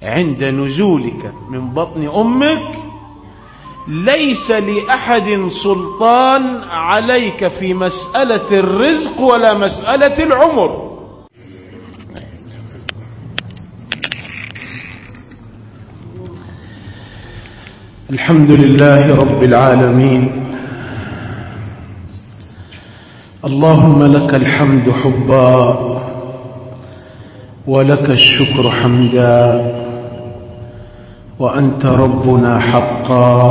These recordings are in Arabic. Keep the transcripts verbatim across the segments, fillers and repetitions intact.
عند نزولك من بطن أمك ليس لأحد سلطان عليك في مسألة الرزق ولا مسألة العمر. الحمد لله رب العالمين، اللهم لك الحمد حبا ولك الشكر حمدا، وأنت ربنا حقا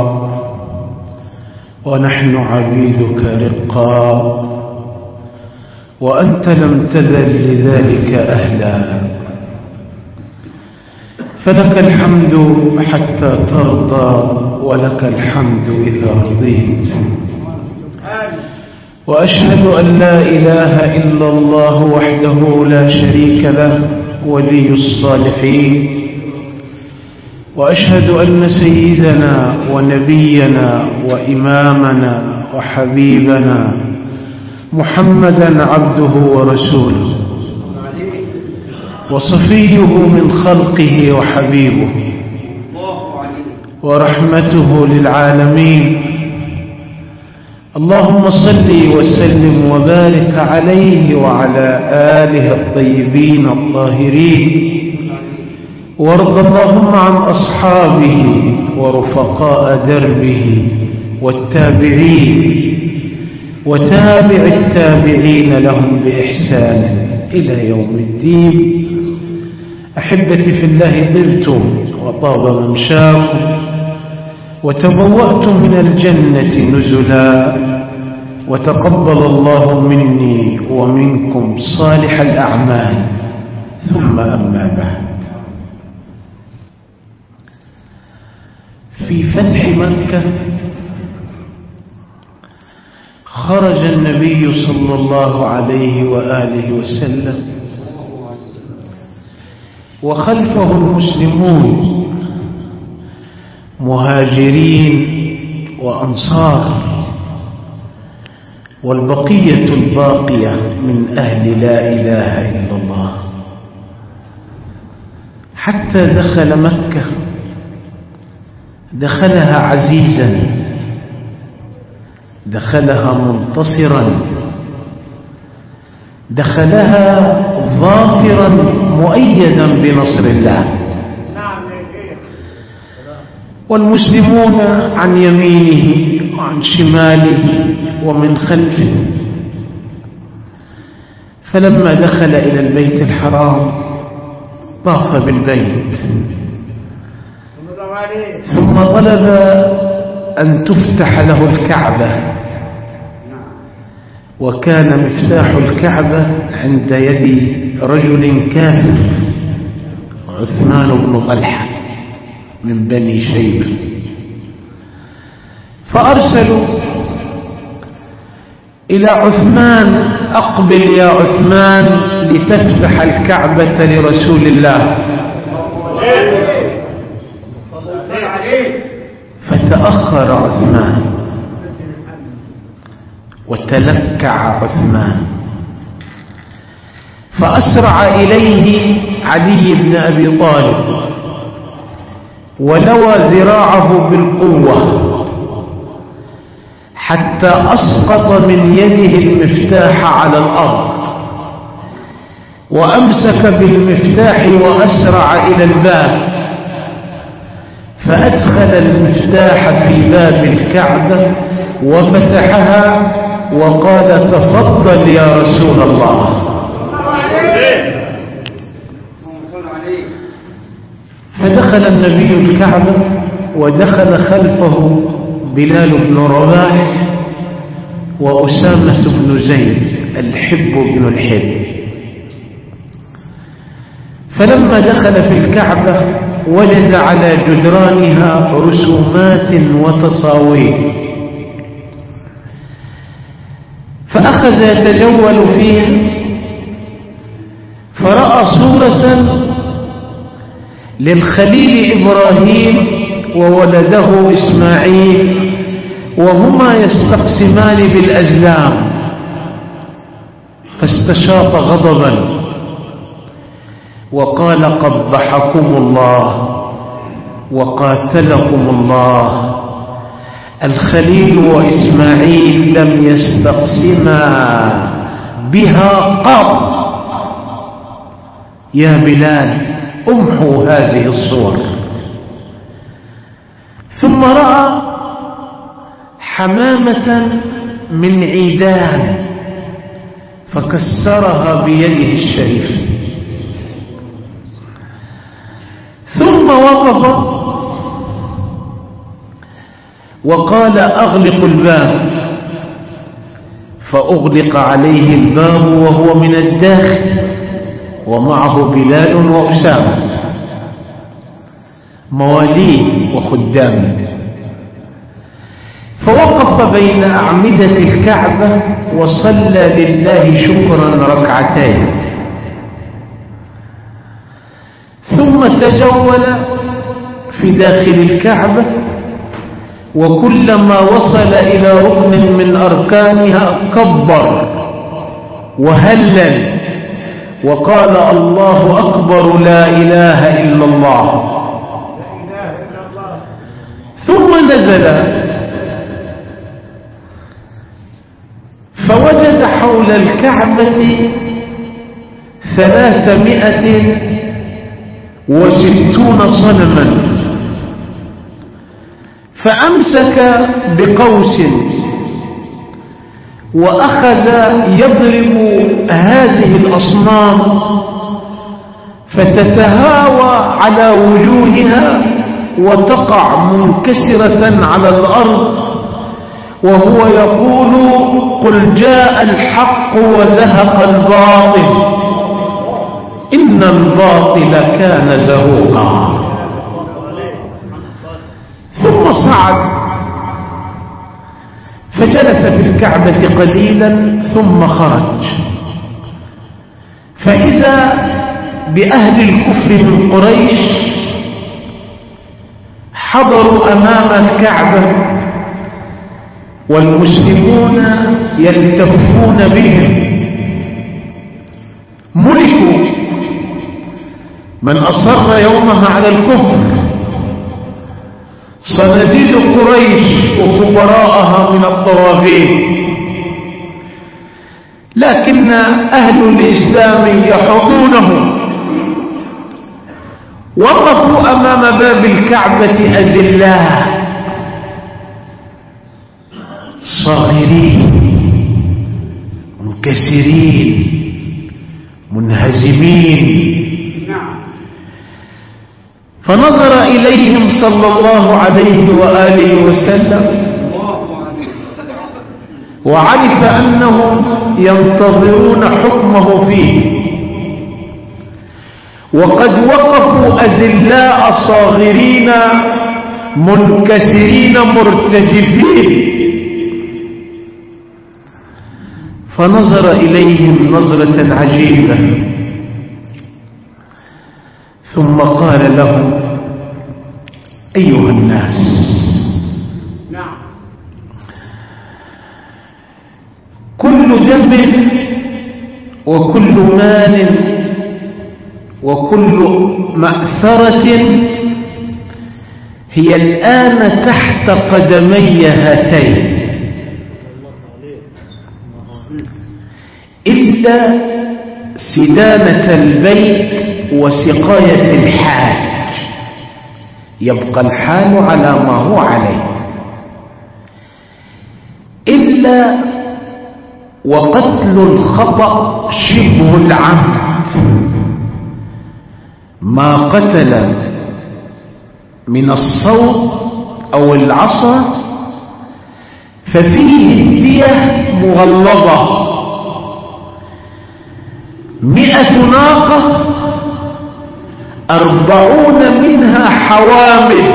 ونحن عبيدك رقا، وأنت لم تزل لذلك أهلا، فلك الحمد حتى ترضى ولك الحمد إذا رضيت. وأشهد أن لا إله إلا الله وحده لا شريك له ولي الصالحين، وأشهد أن سيدنا ونبينا وإمامنا وحبيبنا محمدا عبده ورسوله وصفيه من خلقه وحبيبه ورحمته للعالمين. اللهم صل وسلم وبارك عليه وعلى آله الطيبين الطاهرين، وارض اللهم عن أصحابه ورفقاء دربه والتابعين وتابع التابعين لهم بإحسان إلى يوم الدين. أحبتي في الله، طبتم وطاب ممشاكم وتبوأتم من الجنة نزلا، وتقبل الله مني ومنكم صالح الأعمال. ثم أما بعد، في فتح مكة خرج النبي صلى الله عليه وآله وسلم وخلفه المسلمون مهاجرين وأنصار، والبقية الباقية من أهل لا إله إلا الله، حتى دخل مكة دخلها عزيزا، دخلها منتصرا، دخلها ظافرا مؤيدا بنصر الله، والمسلمون عن يمينه وعن شماله ومن خلفه. فلما دخل إلى البيت الحرام طاف بالبيت، ثم طلب أن تفتح له الكعبة، وكان مفتاح الكعبة عند يد رجل كافر عثمان بن طلحة من بني شيبة. فأرسلوا إلى عثمان: أقبل يا عثمان لتفتح الكعبة لرسول الله. فتأخر عثمان وتلكع عثمان، فأسرع إليه علي بن أبي طالب ولوى ذراعه بالقوة حتى أسقط من يده المفتاح على الأرض، وأمسك بالمفتاح وأسرع إلى الباب، فأدخل المفتاح في باب الكعبة وفتحها وقال: تفضل يا رسول الله. فدخل النبي الكعبة، ودخل خلفه بلال بن رباح وأسامة بن زيد الحب بن الحب. فلما دخل في الكعبة وجد على جدرانها رسومات وتصاوير، فأخذ يتجول فيها، فرأى صورة للخليل إبراهيم وولده إسماعيل وهما يستقسمان بالأزلام، فاستشاط غضبا وقال قبحكم الله وقاتلكم الله. الخليل وإسماعيل لم يستقسما بها قط. يا بلال امحوا هذه الصور. ثم رأى حمامة من عيدان فكسرها بيده الشريف. ثم وقف وقال أغلق الباب، فأغلق عليه الباب وهو من الداخل ومعه بلال وأسامة مواليه وخدامه. فوقف بين أعمدة الكعبة وصلى لله شكرا ركعتين، ثم تجول في داخل الكعبة، وكلما وصل إلى ركن من أركانها كبر وهلل وقال الله أكبر لا إله إلا الله. ثم نزل فوجد حول الكعبة ثلاثمائة وستون صنما، فأمسك بقوس وأخذ يضرب هذه الأصنام فتتهاوى على وجوهها وتقع منكسرة على الأرض، وهو يقول قل جاء الحق وزهق الباطل إن الباطل كان زهوقا. ثم صعد فجلس في الكعبة قليلا ثم خرج، فإذا بأهل الكفر من قريش حضروا أمام الكعبة والمسلمون يلتفون بهم. ملكوا من أصر يومها على الكفر، صناديد قريش وكبراءها من الطواغيت، لكن أهل الإسلام يحضونهم. وقفوا أمام باب الكعبة أذلاء صاغرين منكسرين منهزمين. فنظر إليهم صلى الله عليه وآله وسلم وعرف أنهم ينتظرون حكمه فيه، وقد وقفوا أذلاء صاغرين منكسرين مرتجفين. فنظر إليهم نظرة عجيبة ثم قال لهم أيها الناس، كل دم وكل مال وكل مأثرة هي الآن تحت قدمي هاتين، إلا سدانة البيت وسقاية الحاج، يبقى الحال على ما هو عليه، إلا وقتل الخطأ شبه العمد، ما قتل من الصوت أو العصا ففيه الدية مغلظة، مئة ناقة أربعون منها حوامل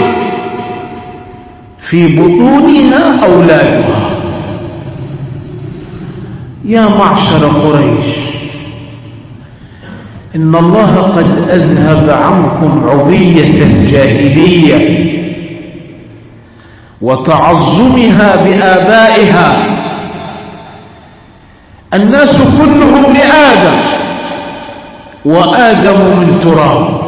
في بطونها أولادها. يا معشر قريش، إن الله قد أذهب عنكم عبية الجاهلية وتعظمها بآبائها. الناس كلهم لآدم، وآدم من تراب،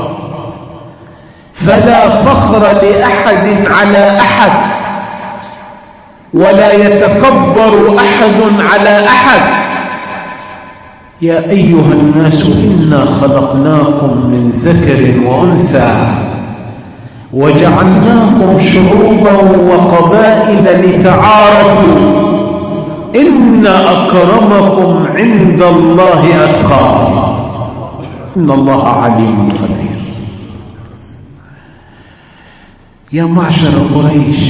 فلا فخر لأحد على أحد، ولا يتكبر أحد على أحد. يا أيها الناس إنا خلقناكم من ذكر وأنثى وجعلناكم شعوبا وقبائل لتعارفوا إن أكرمكم عند الله أتقاكم إن الله عليم خبير. يا معشر قريش،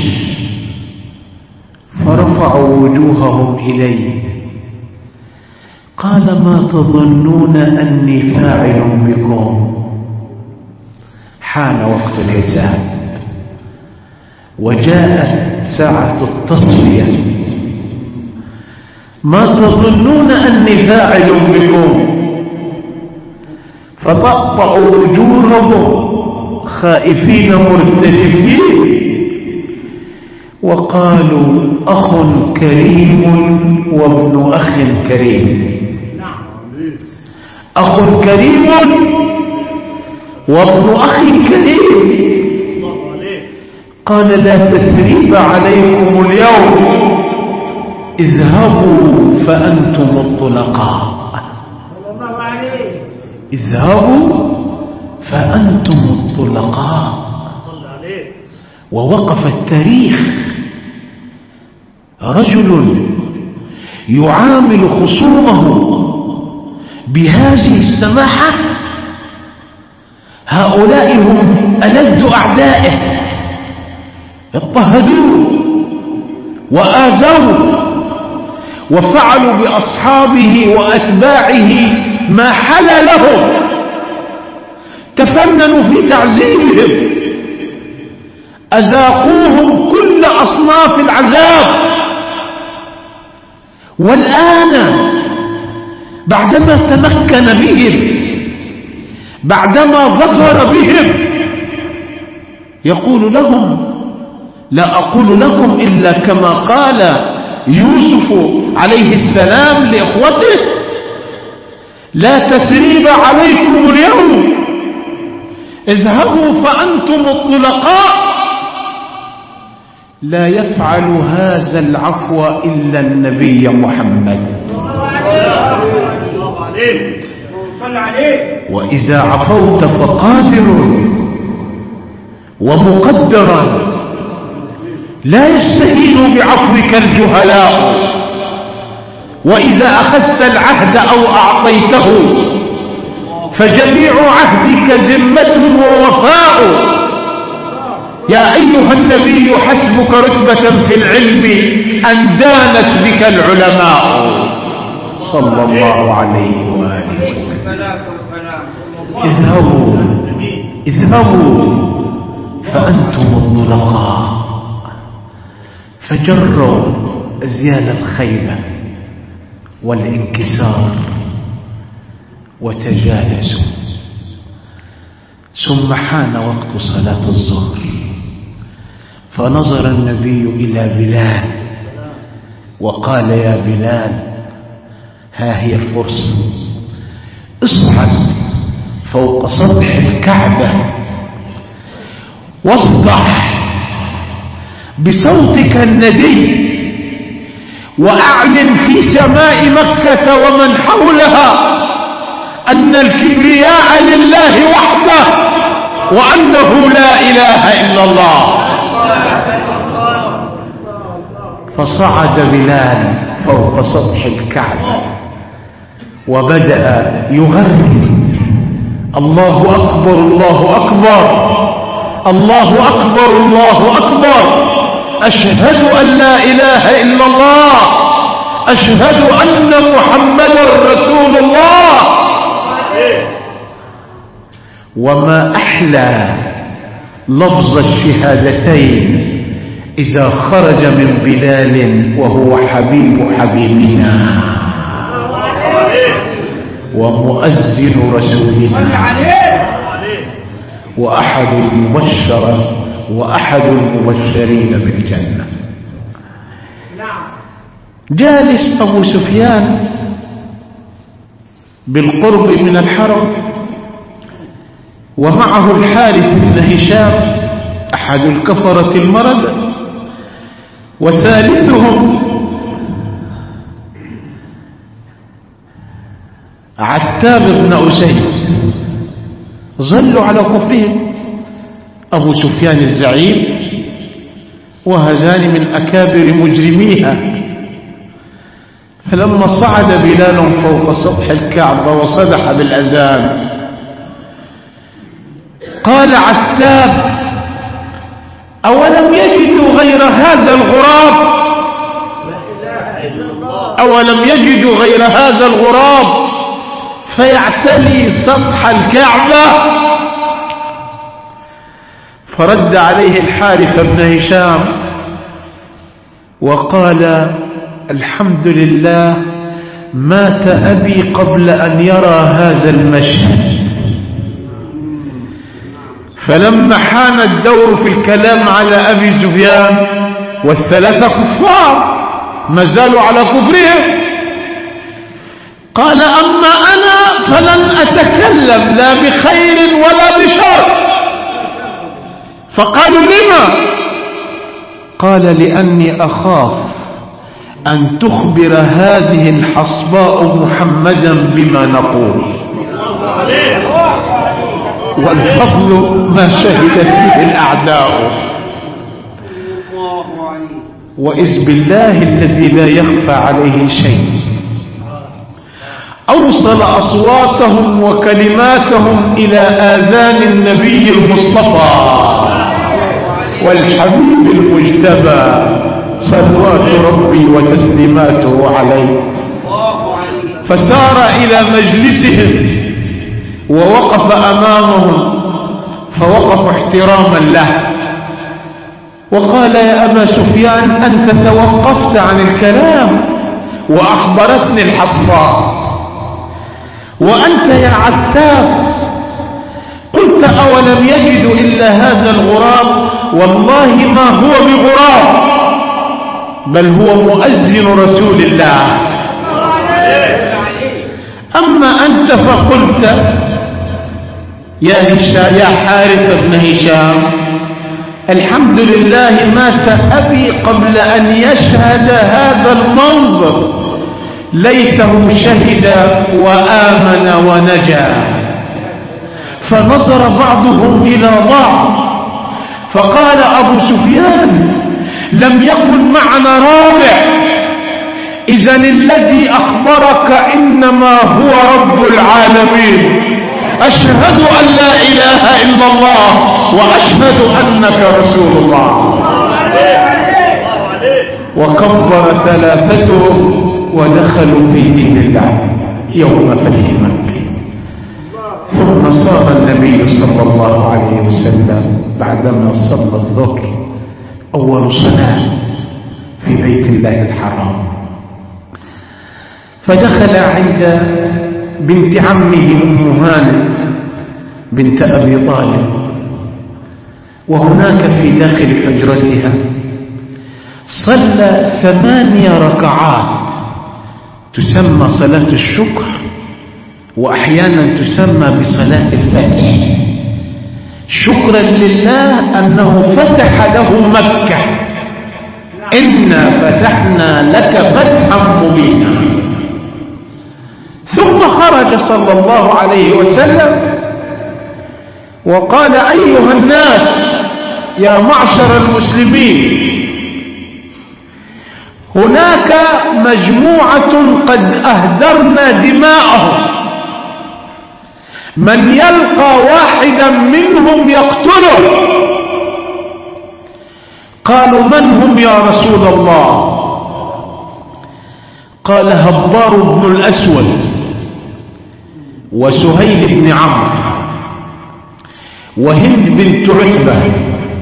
فرفعوا وجوههم إليه، قال ما تظنون أني فاعل بكم؟ حان وقت الحساب وجاءت ساعة التصفية. ما تظنون أني فاعل بكم؟ فطأطأوا وجوههم خائفين مرتجفين وقالوا أخ كريم وابن أخ كريم. أخ كريم وابن أخ كريم. قال لا تثريب عليكم اليوم، اذهبوا فأنتم الطلقاء. اذهبوا فأنتم الطلقاء. ووقف التاريخ، رجل يعامل خصومه بهذه السماحة. هؤلاء هم ألد أعدائه، اضطهدوه وآذوه وفعلوا بأصحابه وأتباعه ما حل لهم، تفننوا في تعذيبهم، أذاقوهم كل أصناف العذاب. والآن بعدما تمكن بهم، بعدما ظفر بهم، يقول لهم لا أقول لكم إلا كما قال يوسف عليه السلام لإخوته لا تثريب عليكم اليوم، اذهبوا فأنتم الطلقاء. لا يفعل هذا العفو إلا النبي محمد. وإذا عفوت فقادر ومقدرا، لا يستهين بعفوك الجهلاء. وإذا أخذت العهد أو أعطيته فجميع عهدك ذمة ووفاء. يا أيها النبي حسبك رتبة في العلم أن دانت بك العلماء صلى الله عليه وآله وسلم. اذهبوا اذهبوا فأنتم الطلقاء. فجروا أزيال الخيبة والانكسار وتجالسوا. ثم حان وقت صلاة الظهر، فنظر النبي إلى بلال وقال يا بلال ها هي الفرصة، اصعد فوق سطح الكعبة واصدح بصوتك الندي وأعلن في سماء مكة ومن حولها أن الكبرياء لله وحده وأنه لا إله إلا الله. فصعد بلال فوق سطح الكعبة وبدأ يغرد الله أكبر الله أكبر الله أكبر الله أكبر، أشهد أن لا إله إلا الله، أشهد أن محمدا رسول الله. وما أحلى لفظ الشهادتين إذا خرج من بلال وهو حبيب حبيبنا ومؤذن رسولنا وأحد المبشر وأحد المبشرين بالجنة. جالس أبو سفيان بالقرب من الحرم ومعه الحارث بن هشام أحد الكفرة المرد، وثالثهم عتاب بن أسيد. ظلوا على كفرهم. أبو سفيان الزعيم وهذان من أكابر مجرميها. فلما صعد بلال فوق سطح الكعبة وصدح بالأذان قال عتاب: أولم يجدوا غير هذا الغراب أولم يجدوا غير هذا الغراب فيعتلي سطح الكعبة؟ فرد عليه الحارث بن هشام وقال: الحمد لله مات أبي قبل أن يرى هذا المشهد. فلما حان الدور في الكلام على أبي سفيان والثلاثة كفار ما زالوا على كفرهم، قال: أما أنا فلن أتكلم لا بخير ولا بشر. فقالوا: لما؟ قال: لأني أخاف أن تخبر هذه الحصباء محمدا بما نقول، والفضل ما شهد فيه الأعداء. وإذ بالله الذي لا يخفى عليه شيء أوصل أصواتهم وكلماتهم إلى آذان النبي المصطفى والحبيب المجتبى صلوات ربي وتسليماته عليه. فسار إلى مجلسهم ووقف أمامهم فوقف احتراما له، وقال: يا أبا سفيان أنت توقفت عن الكلام وأخبرتني الحصباء، وأنت يا عتاب قلت أولم يجدوا إلا هذا الغراب. والله ما هو بغراب بل هو مؤذن رسول الله. أما أنت فقلت يا هشام يا حارث بن هشام: الحمد لله مات أبي قبل أن يشهد هذا المنظر، ليته شهد وآمن ونجا. فنظر بعضهم إلى بعض فقال أبو سفيان: لم يكن معنا رابع، إذن الذي أخبرك إنما هو رب العالمين. أشهد أن لا إله إلا الله وأشهد أنك رسول الله. وكبر ثلاثتهم ودخلوا في دين الله يوم فتح مكة. ثم صار النبي صلى الله عليه وسلم بعدما صلى الظهر أول صلاة في بيت الله الحرام، فدخل عند بنت عمه أم هانئ بنت أبي طالب، وهناك في داخل حجرتها صلى ثمانية ركعات تسمى صلاة الشكر، وأحيانا تسمى بصلاة الفتح، شكرا لله أنه فتح له مكة. إنا فتحنا لك فتحا مبينا. ثم خرج صلى الله عليه وسلم وقال: أيها الناس يا معشر المسلمين، هناك مجموعة قد أهدرنا دماءهم، من يلقى واحدا منهم يقتله. قالوا: من هم يا رسول الله؟ قال: هبار بن الأسود وسهيل بن عمرو وهند بنت عتبة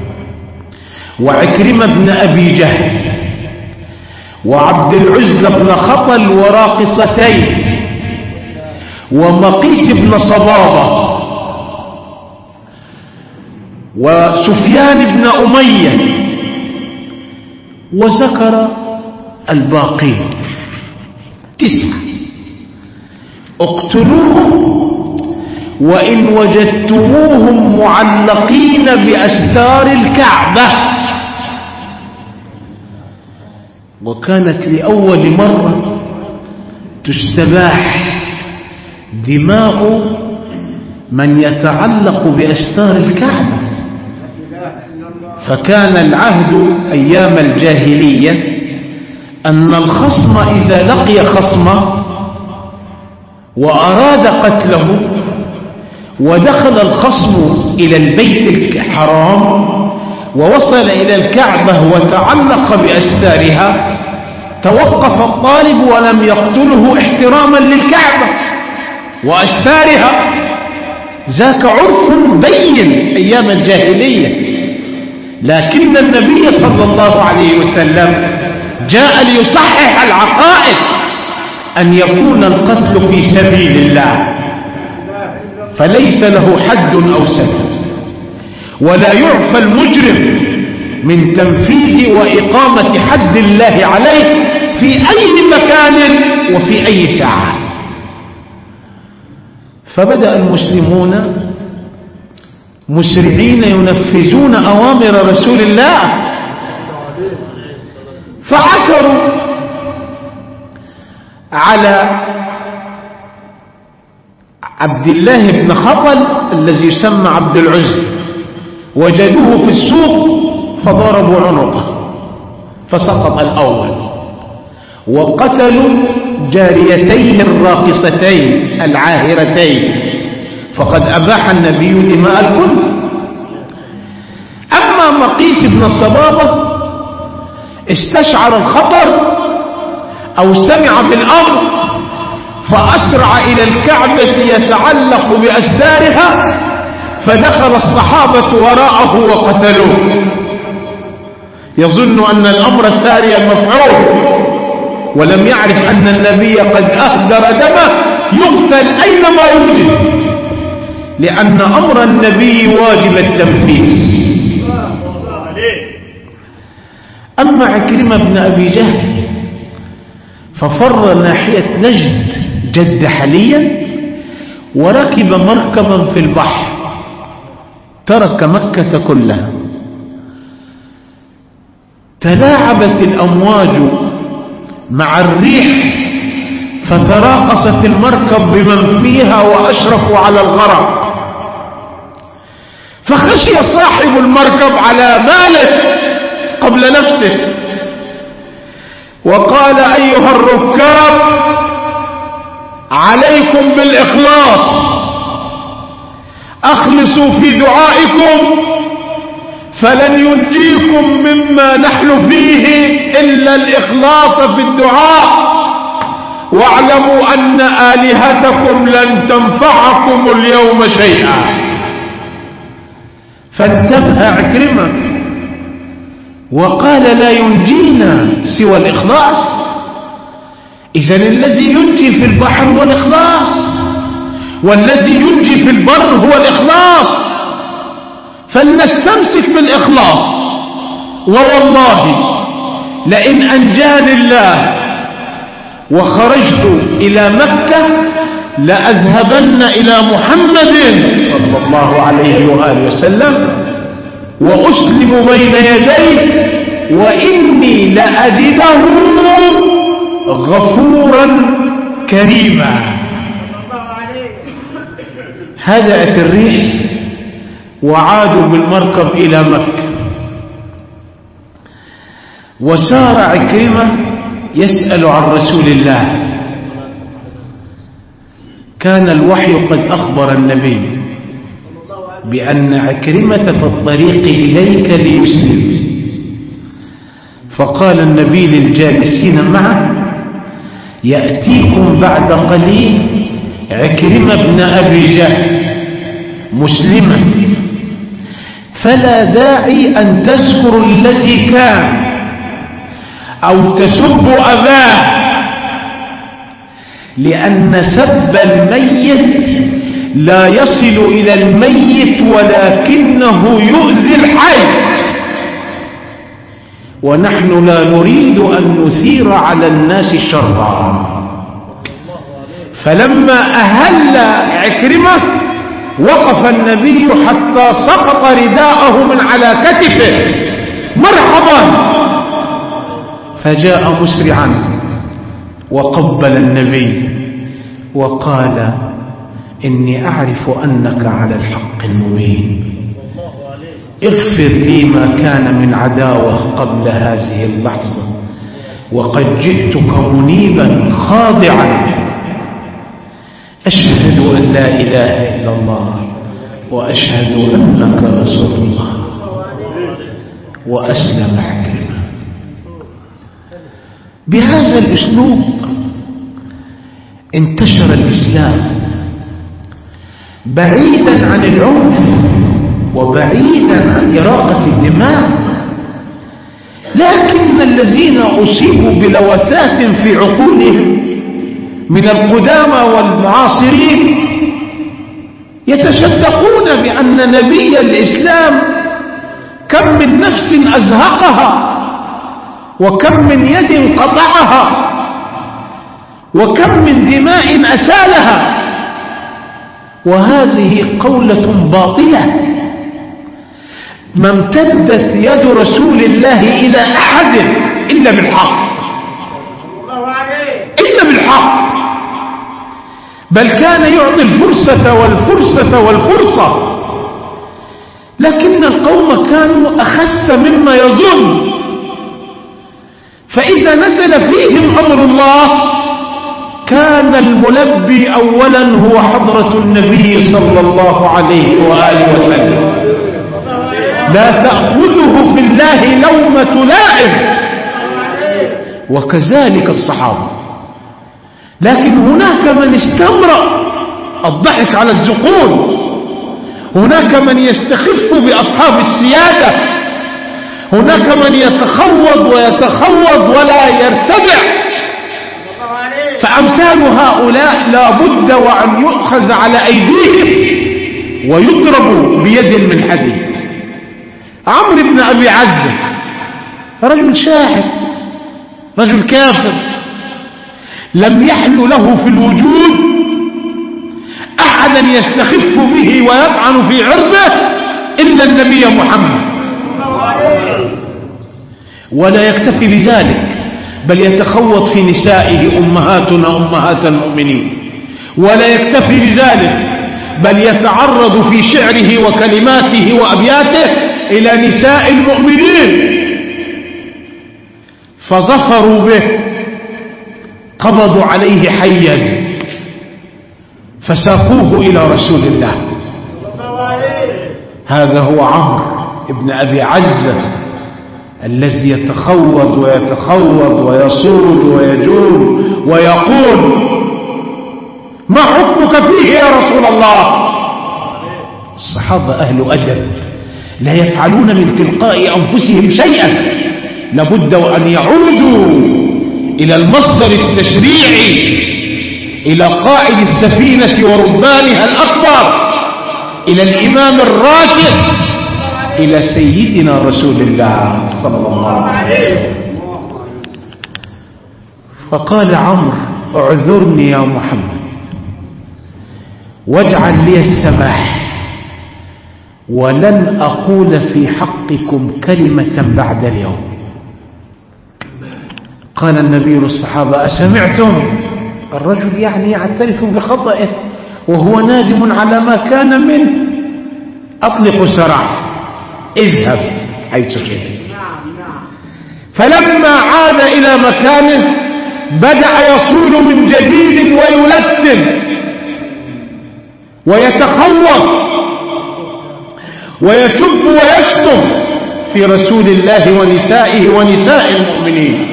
وعكرمة بن أبي جهل وعبد العزة بن خطل وراقصتين ومقيس بن صبابة وسفيان بن أمية، وذكر الباقين تسعة. اقتلوهم وإن وجدتموهم معلقين بأستار الكعبة. وكانت لأول مرة تستباح دماء من يتعلق بأستار الكعبة. فكان العهد أيام الجاهلية أن الخصم إذا لقي خصمه وأراد قتله ودخل الخصم إلى البيت الحرام ووصل إلى الكعبة وتعلق بأستارها، توقف الطالب ولم يقتله احتراما للكعبة وأستارها. ذاك عرف بين أيام الجاهلية، لكن النبي صلى الله عليه وسلم جاء ليصحح العقائد، أن يكون القتل في سبيل الله فليس له حد أو سبب، ولا يعفى المجرم من تنفيذ وإقامة حد الله عليه في أي مكان وفي أي ساعة. فبدأ المسلمون مسرعين ينفذون أوامر رسول الله، فعثروا على عبد الله بن خطل الذي يسمى عبد العزى، وجدوه في السوق فضربوا عنقه فسقط الأول، وقتلوا جاريتين الراقصتين العاهرتين، فقد أباح النبي دماء الكل. أما مقيس بن الصبابة استشعر الخطر أو سمع بالأمر فأسرع إلى الكعبة يتعلق بأستارها، فدخل الصحابة وراءه وقتلوه، يظن أن الأمر ساريا مفعول، ولم يعرف أن النبي قد أهدر دمه يقتل أينما يوجد، لأن أمر النبي واجب التنفيذ. أما عكرمة بن أبي جهل ففر ناحية نجد جد حليا، وركب مركبا في البحر، ترك مكة كلها. تلاعبت الأمواج مع الريح فتراقصت المركب بمن فيها وأشرفوا على الغرق، فخشي صاحب المركب على ماله قبل نفسه، وقال أيها الركاب عليكم بالإخلاص، أخلصوا في دعائكم فلن ينجيكم مما نحن فيه إلا الإخلاص في الدعاء، واعلموا أن آلهتكم لن تنفعكم اليوم شيئا. فانتبه عكرمة وقال لا ينجينا سوى الإخلاص. إذن الذي ينجي في البحر هو الإخلاص، والذي ينجي في البر هو الإخلاص، فلنستمسك بالإخلاص. ووالله لئن أنجاني الله وخرجت إلى مكة لأذهبن إلى محمد صلى الله عليه وآله وسلم وأسلم بين يديه وإني لأجده غفورا كريما. هدأت الريح وعادوا بالمركب إلى مكة، وسار عكرمة يسأل عن رسول الله. كان الوحي قد أخبر النبي بأن عكرمة في الطريق إليك ليسلم، فقال النبي للجالسين معه يأتيكم بعد قليل عكرمة بن أبي جهل مسلما، فلا داعي أن تذكروا الذي كان أو تسبوا أباه، لأن سب الميت لا يصل إلى الميت ولكنه يؤذي الحي، ونحن لا نريد أن نثير على الناس شرا. فلما أهل عكرمة وقف النبي حتى سقط رداءه من على كتفه، مرحبا. فجاء مسرعا وقبل النبي وقال: إني أعرف أنك على الحق المبين، اغفر لي ما كان من عداوة قبل هذه اللحظة، وقد جئتك منيبا خاضعا، أشهد أن لا إله إلا الله وأشهد أنك رسول الله. وأسلم عكرمة. بهذا الأسلوب انتشر الإسلام بعيدا عن العنف وبعيدا عن إراقة الدماء. لكن الذين أصيبوا بلوثات في عقولهم من القدامى والمعاصرين يتشدقون بأن نبي الإسلام كم من نفس أزهقها، وكم من يد قطعها، وكم من دماء أسالها. وهذه قولة باطلة. ما امتدت يد رسول الله إلى أحد إلا بالحق، إلا بالحق. بل كان يعطي الفرصة والفرصة والفرصة، لكن القوم كانوا أخس مما يظن. فإذا نزل فيهم أمر الله كان الملبي أولا هو حضرة النبي صلى الله عليه وآله وسلم، لا تأخذه في الله لومة لائم، وكذلك الصحابة. لكن هناك من استمر الضحك على الزقون، هناك من يستخف بأصحاب السيادة، هناك من يتخوض ويتخوض ولا يرتدع. فأمثال هؤلاء لا بد وأن يؤخذ على أيديهم ويضربوا بيد من حديد. عمرو بن أبي عزة رجل شاحب، رجل كافر، لم يحل له في الوجود أحدا يستخف به ويطعن في عرضه إلا النبي محمد. ولا يكتفي بذلك، بل يتخوض في نسائه أمهاتنا أمهات المؤمنين. ولا يكتفي بذلك، بل يتعرض في شعره وكلماته وأبياته إلى نساء المؤمنين. فظفروا به، قبضوا عليه حيا فساقوه إلى رسول الله. هذا هو عمرو بن أبي عزة الذي يتخوض ويتخوض ويصول ويجول ويقول: ما حكمك فيه يا رسول الله؟ الصحابة أهل أدب، لا يفعلون من تلقاء أنفسهم شيئا، لابد أن يعودوا إلى المصدر التشريعي، إلى قائد السفينة وربانها الأكبر، إلى الإمام الراشد، إلى سيدنا رسول الله صلى الله عليه وسلم. فقال عمرو: اعذرني يا محمد واجعل لي السماح، ولن أقول في حقكم كلمة بعد اليوم. قال النبي للصحابة: أسمعتم؟ الرجل يعني يعترف بخطئه وهو نادم على ما كان منه. أطلقوا سراح، اذهب حيث شئت. فلما عاد إلى مكانه بدأ يصول من جديد ويلسن ويتخوض ويسب ويشتم في رسول الله ونسائه ونساء المؤمنين.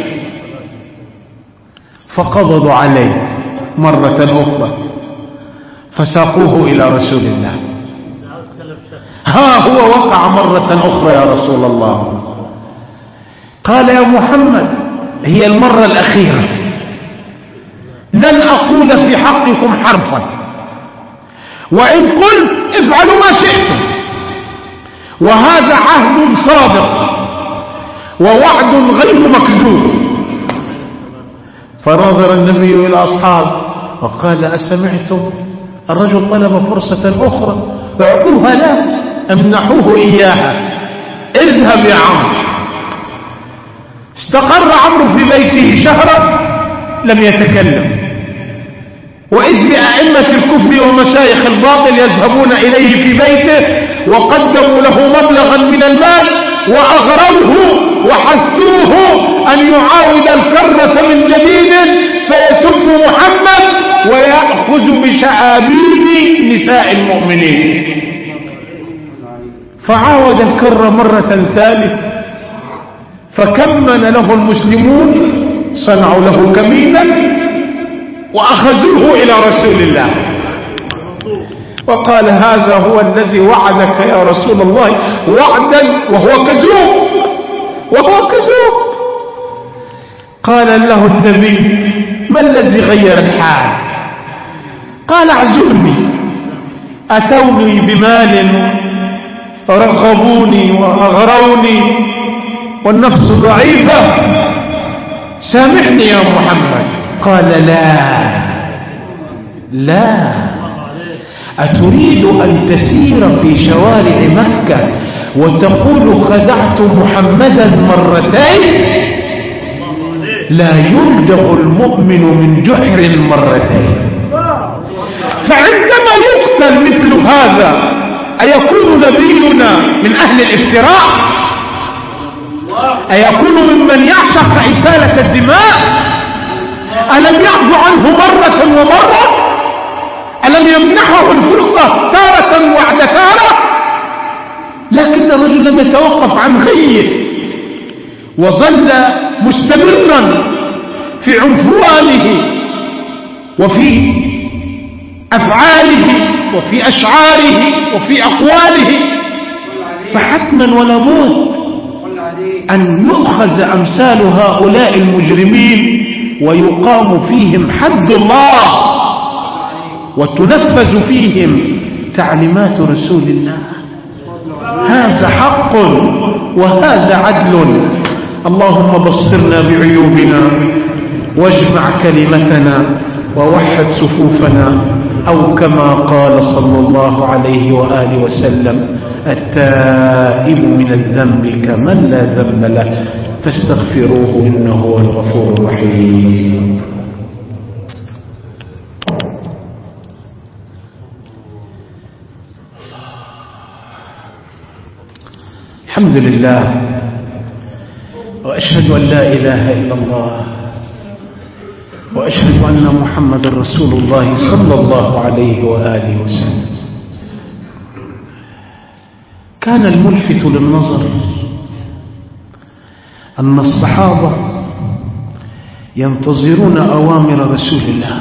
فقبضوا عليه مرة أخرى فساقوه إلى رسول الله. ها هو وقع مرة أخرى يا رسول الله. قال: يا محمد، هي المرة الأخيرة، لن أقول في حقكم حرفا، وإن قلت افعلوا ما شئتم، وهذا عهد صادق ووعد غير مكذوب. فنظر النبي إلى أصحابه وقال: أسمعتم؟ الرجل طلب فرصة أخرى، اعطوها له، امنحوه إياها. اذهب يا عمرو. استقر عمرو في بيته شهرا لم يتكلم، وإذ بأئمة الكفر ومشايخ الباطل يذهبون إليه في بيته وقدموا له مبلغا من المال وأغروه وحثوه أن يعاود الكرة من جديد فيسب محمد ويأخذ بشعابيب نساء المؤمنين. فعاود الكرة مرة ثالثة، فكمن له المسلمون، صنعوا له كمينا وأخذوه إلى رسول الله وقال هذا هو الذي وعدك يا رسول الله وعدا وهو كذوب وهو كذوب. قال له النبي ما الذي غير الحال؟ قال اعذرني، أتوني بمال رغبوني وأغروني والنفس ضعيفة، سامحني يا محمد. قال لا لا، أتريد أن تسير في شوارع مكة وتقول خدعت محمدا مرتين؟ لا يلدغ المؤمن من جحر مرتين. فعندما يقتل مثل هذا أيكون نبينا من أهل الافتراء؟ أيكون ممن يعشق إسالة الدماء؟ ألم يعفو عنه مرة ومرة؟ ألم يمنحه الفرصة تارة وعد تارة؟ لكن الرجل لم يتوقف عن غيه وظل مستمرا في عنفوانه وفي أفعاله وفي أشعاره وفي أقواله. فحتما ولا بد أن يؤخذ أمثال هؤلاء المجرمين ويقام فيهم حد الله وتنفذ فيهم تعليمات رسول الله. هذا حق وهذا عدل. اللهم بصرنا بعيوبنا واجمع كلمتنا ووحد صفوفنا، أو كما قال صلى الله عليه وآله وسلم التائب من الذنب كمن لا ذنب له فاستغفروه إنه هو الغفور الرحيم. الحمد لله وأشهد أن لا إله إلا الله وأشهد أن محمد رسول الله صلى الله عليه وآله وسلم. كان الملفت للنظر أن الصحابة ينتظرون أوامر رسول الله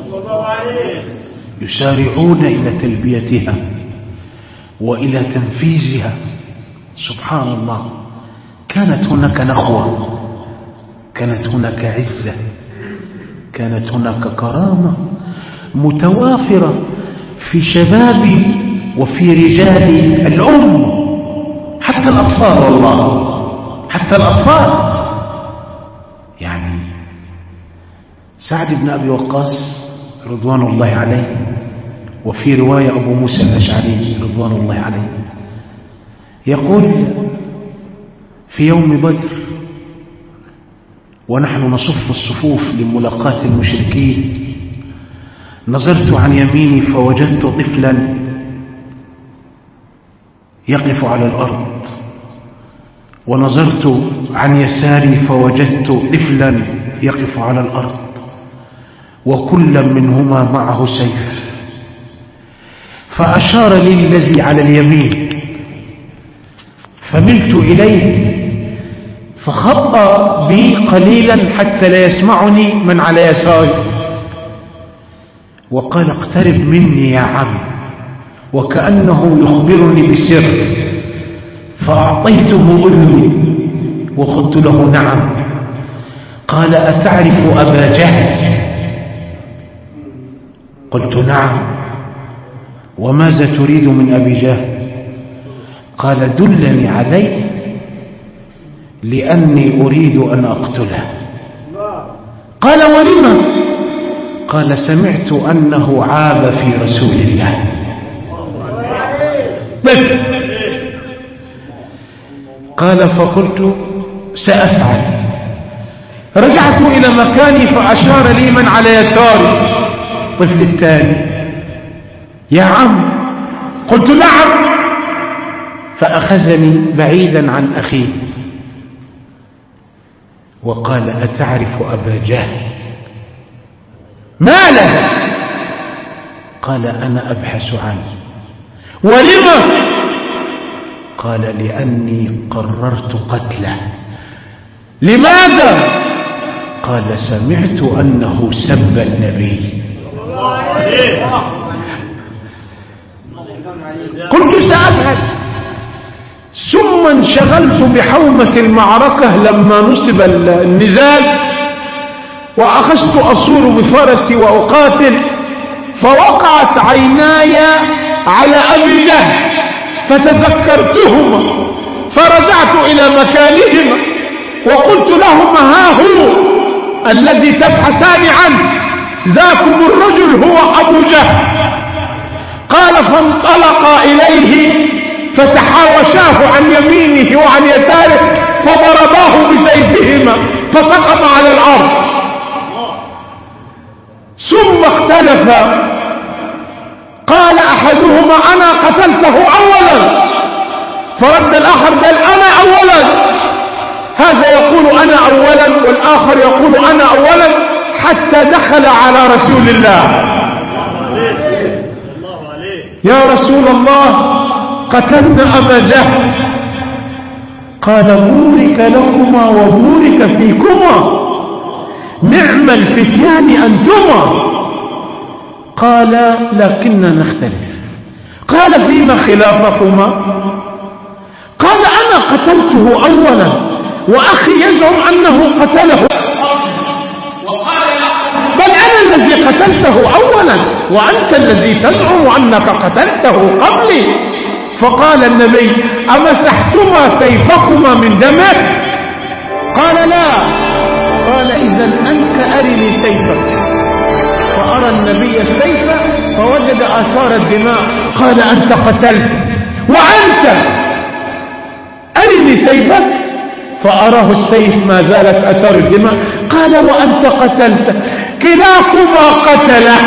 يسارعون إلى تلبيتها وإلى تنفيذها. سبحان الله، كانت هناك نخوة، كانت هناك عزة، كانت هناك كرامة متوافرة في شباب وفي رجال الأم، حتى الأطفال، والله حتى الأطفال. يعني سعد بن أبي وقاص رضوان الله عليه، وفي رواية أبو موسى الأشعري رضوان الله عليه يقول في يوم بدر ونحن نصف الصفوف لملاقاة المشركين، نظرت عن يميني فوجدت طفلا يقف على الأرض، ونظرت عن يساري فوجدت طفلا يقف على الأرض، وكل منهما معه سيف. فأشار لي الذي على اليمين فملت إليه فخطأ بي قليلا حتى لا يسمعني من على يساري، وقال اقترب مني يا عم، وكأنه يخبرني بسر. فأعطيته أذني وقلت له نعم. قال أتعرف أبا جهل؟ قلت نعم. وماذا تريد من أبي جهل؟ قال دلني عليه لأني أريد أن أقتله. قال ولما؟ قال سمعت أنه عاب في رسول الله. بس قال فقلت سأفعل. رجعت إلى مكاني فأشار لي من على يساري، الطفل الثاني، يا عم. قلت نعم. فأخذني بعيدا عن أخيه وقال أتعرف أبا جهل؟ ما له؟ قال أنا أبحث عنه. ولما؟ قال لأني قررت قتله. لماذا؟ قال سمعت أنه سب النبي. قلت سأبحث. ثم انشغلت بحومة المعركة لما نصب النزال، وأخذت أصور بفرسي وأقاتل، فوقعت عيناي على أبي جهل فتذكرتهما فرجعت إلى مكانهما وقلت لهما ها هو الذي تبحثان عنه، ذاكم الرجل هو أبو جهل. قال فانطلقا إليه فتحاوشاه عن يمينه وعن يساره فضرباه بسيفهما فسقط على الأرض. ثم اختلفا، قال أحدهما أنا قتلته أولا، فرد الآخر قال أنا أولا. هذا يقول أنا أولا والآخر يقول أنا أولا، حتى دخل على رسول الله. يا رسول الله قتلنا أبا جهل. قال بورك لكما وبورك فيكما، نعم الفتيان أنتما. قال لكننا نختلف. قال فيما خلافكما؟ قال أنا قتلته أولا وأخي يزعم أنه قتله، بل أنا الذي قتلته أولا وأنت الذي تزعم أنك قتلته قبلي. فقال النبي أمسحتما سيفكما من دمه؟ قال لا. قال إذن أنت أرني سيفك. فأرى النبي السيف فوجد آثار الدماء. قال أنت قتلت وأنت أرني سيفك. فأراه السيف ما زالت أثار الدماء. قال وأنت قتلت. كلاكما قتله.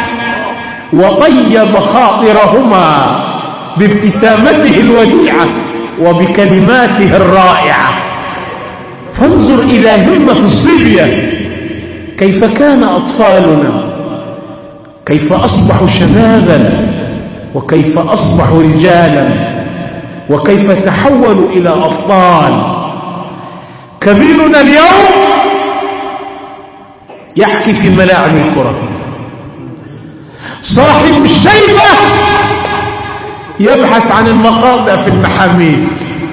وطيب خاطرهما بابتسامته الوديعة وبكلماته الرائعة. فانظر إلى همة الصبية، كيف كان أطفالنا، كيف أصبحوا شبابا، وكيف أصبحوا رجالا، وكيف تحولوا إلى أبطال. كبيرنا اليوم يحكي في ملاعب الكرة، صاحب الشيبة يبحث عن المقاطع في المحاميل.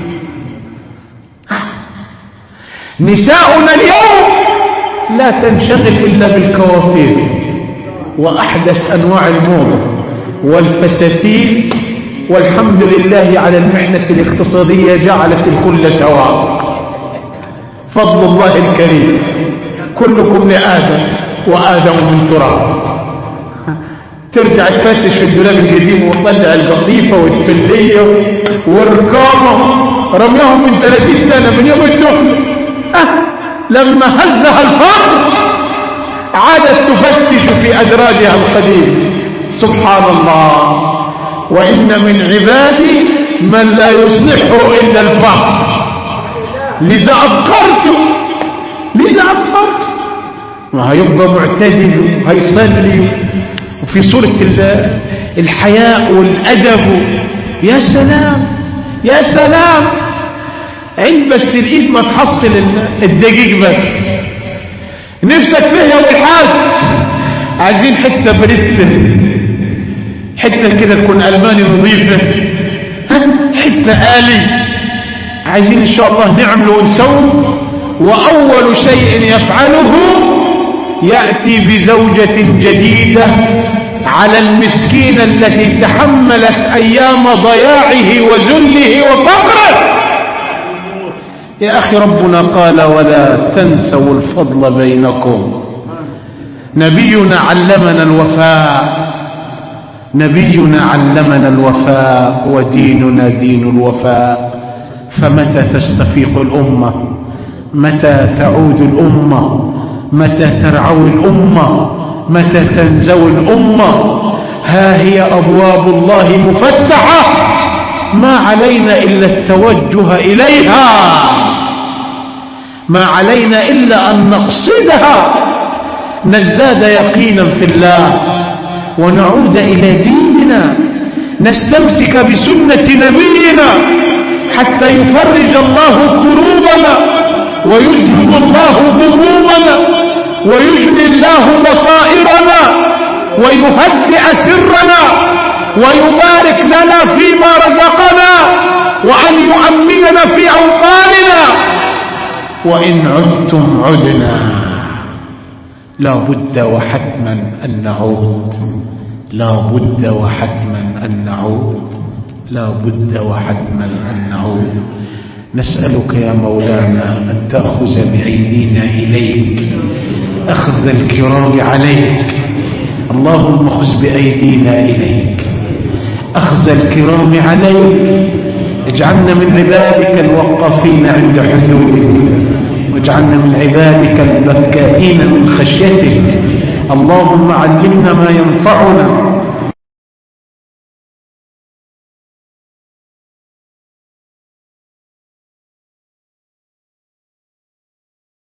نساؤنا اليوم لا تنشغل إلا بالكوافير وأحدث أنواع الموضة والفساتين، والحمد لله على المحنة الاقتصادية جعلت الكل سواء. فضل الله الكريم، كلكم لآدم وآدم من تراب. ترجع تفتش في الدولاب القديم وتطلع القطيفة والتلية والركامة رميهم من ثلاثين سنة من يوم الدخل. أه لما هزها الفرد عادت تفتش في أدراجها القديم. سبحان الله. وإن من عبادي من لا يصلحه إلا الفقر. لذا أفكرت لذا أفكرت ما هيبقى معتدل وهيصلي وفي صورة الحياء والأدب. يا سلام يا سلام. عين بس الإيد ما تحصل الدقيق بس. نفسك فيها يا والحاج عايزين حتة بريدة، حتة كده تكون ألماني نظيفة، حتة آلي. عايزين إن شاء الله نعمل ونسوي. وأول شيء يفعله يأتي بزوجة جديدة على المسكينة التي تحملت أيام ضياعه وذله وفقره. يا أخي ربنا قال ولا تنسوا الفضل بينكم. نبينا علمنا الوفاء، نبينا علمنا الوفاء، وديننا دين الوفاء. فمتى تستفيق الأمة؟ متى تعود الأمة؟ متى ترعوي الأمة؟ متى تنزوي الأمة؟ ها هي أبواب الله مفتحة، ما علينا إلا التوجه إليها، ما علينا إلا أن نقصدها، نزداد يقينا في الله ونعود إلى ديننا، نستمسك بسنة نبينا حتى يفرج الله كروبنا ويذهب الله همومنا ويجلي الله بصائرنا ويهدئ سرنا ويبارك لنا فيما رزقنا وأن يؤمننا في أوطاننا. وإن عدتم عدنا، لا بد وحتما أن نعود، لا بد وحتما أن نعود، لا بد وحتما أن نعود. نسألك يا مولانا أن تأخذ بأيدينا إليك أخذ الكرام عليك. اللهم خذ بأيدينا إليك أخذ الكرام عليك. اجعلنا من عبادك الوقافين عند حدودك، واجعلنا من عبادك البكائين من خشيتك. اللهم علمنا ما ينفعنا